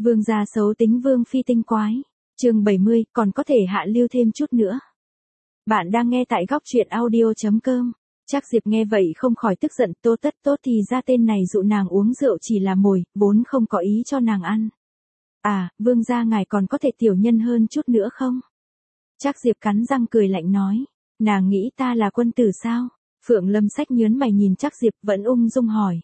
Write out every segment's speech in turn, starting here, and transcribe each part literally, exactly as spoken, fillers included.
Vương gia xấu tính vương phi tinh quái. Chương bảy mươi, còn có thể hạ lưu thêm chút nữa. Bạn đang nghe tại góc truyện audio chấm com. Trác Diệp nghe vậy không khỏi tức giận, Tô Tất Tốt thì ra tên này dụ nàng uống rượu chỉ là mồi, vốn không có ý cho nàng ăn. À, vương gia ngài còn có thể tiểu nhân hơn chút nữa không? Trác Diệp cắn răng cười lạnh nói, nàng nghĩ ta là quân tử sao? Phượng Lâm Sách nhớn mày nhìn Trác Diệp vẫn ung dung hỏi.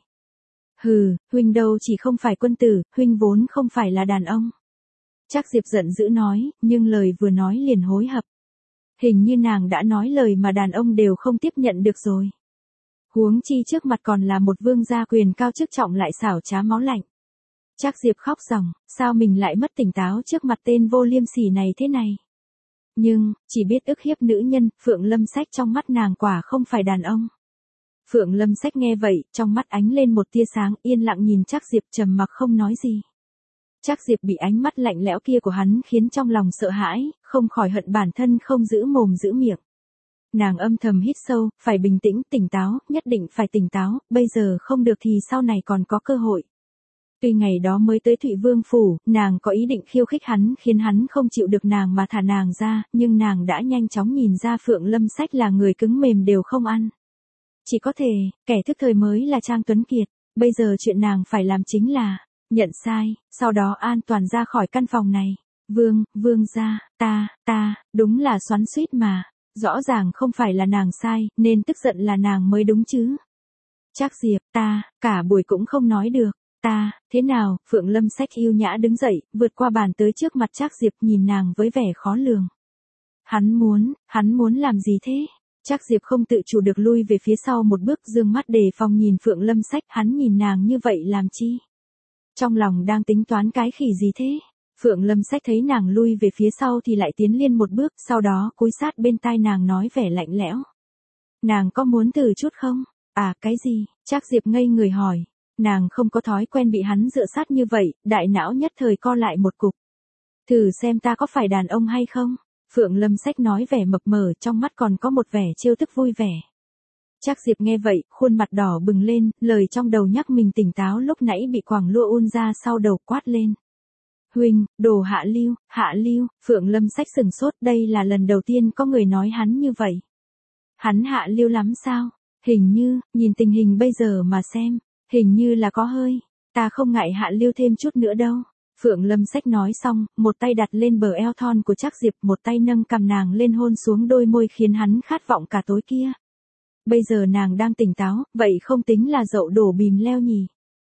Hừ, huynh đâu chỉ không phải quân tử, huynh vốn không phải là đàn ông. Trác Diệp giận dữ nói, nhưng lời vừa nói liền hối hận. Hình như nàng đã nói lời mà đàn ông đều không tiếp nhận được rồi. Huống chi trước mặt còn là một vương gia quyền cao chức trọng lại xảo trá máu lạnh. Trác Diệp khóc ròng, sao mình lại mất tỉnh táo trước mặt tên vô liêm sỉ này thế này. Nhưng, chỉ biết ức hiếp nữ nhân, Phượng Lâm Sách trong mắt nàng quả không phải đàn ông. Phượng Lâm Sách nghe vậy, trong mắt ánh lên một tia sáng, yên lặng nhìn Trác Diệp trầm mặc không nói gì. Trác Diệp bị ánh mắt lạnh lẽo kia của hắn khiến trong lòng sợ hãi, không khỏi hận bản thân không giữ mồm giữ miệng. Nàng âm thầm hít sâu, phải bình tĩnh, tỉnh táo, nhất định phải tỉnh táo, bây giờ không được thì sau này còn có cơ hội. Tuy ngày đó mới tới Thụy Vương Phủ, nàng có ý định khiêu khích hắn khiến hắn không chịu được nàng mà thả nàng ra, nhưng nàng đã nhanh chóng nhìn ra Phượng Lâm Sách là người cứng mềm đều không ăn. Chỉ có thể, kẻ thức thời mới là Trang Tuấn Kiệt, bây giờ chuyện nàng phải làm chính là nhận sai, sau đó an toàn ra khỏi căn phòng này. Vương, vương gia, ta, ta, đúng là xoắn xuýt mà, rõ ràng không phải là nàng sai, nên tức giận là nàng mới đúng chứ. Trác Diệp, ta, cả buổi cũng không nói được, ta, thế nào? Phượng Lâm Sách yêu nhã đứng dậy, vượt qua bàn tới trước mặt Trác Diệp nhìn nàng với vẻ khó lường. Hắn muốn, hắn muốn làm gì thế? Trác Diệp không tự chủ được lui về phía sau một bước, dương mắt đề phòng nhìn Phượng Lâm Sách, hắn nhìn nàng như vậy làm chi? Trong lòng đang tính toán cái khỉ gì thế? Phượng Lâm Sách thấy nàng lui về phía sau thì lại tiến lên một bước, sau đó cúi sát bên tai nàng nói vẻ lạnh lẽo. Nàng có muốn thử chút không? À, cái gì? Trác Diệp ngây người hỏi. Nàng không có thói quen bị hắn dựa sát như vậy, đại não nhất thời co lại một cục. Thử xem ta có phải đàn ông hay không? Phượng Lâm Sách nói vẻ mập mờ, trong mắt còn có một vẻ trêu tức vui vẻ. Trác Diệp nghe vậy, khuôn mặt đỏ bừng lên, lời trong đầu nhắc mình tỉnh táo lúc nãy bị quàng lụa un ra sau đầu quát lên. Huynh, đồ hạ lưu, hạ lưu. Phượng Lâm Sách sừng sốt, đây là lần đầu tiên có người nói hắn như vậy. Hắn hạ lưu lắm sao? Hình như, nhìn tình hình bây giờ mà xem, hình như là có hơi, ta không ngại hạ lưu thêm chút nữa đâu. Phượng Lâm Sách nói xong, một tay đặt lên bờ eo thon của Trác Diệp, một tay nâng cằm nàng lên hôn xuống đôi môi khiến hắn khát vọng cả tối kia. Bây giờ nàng đang tỉnh táo, vậy không tính là dậu đổ bìm leo nhỉ.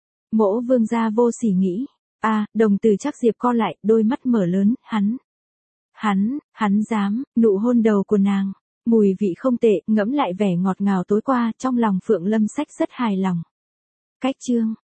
Mỗ vương gia vô sỉ nghĩ. À, đồng tử Trác Diệp co lại, đôi mắt mở lớn, hắn. Hắn, hắn dám, nụ hôn đầu của nàng. Mùi vị không tệ, ngẫm lại vẻ ngọt ngào tối qua, trong lòng Phượng Lâm Sách rất hài lòng. Cách chương,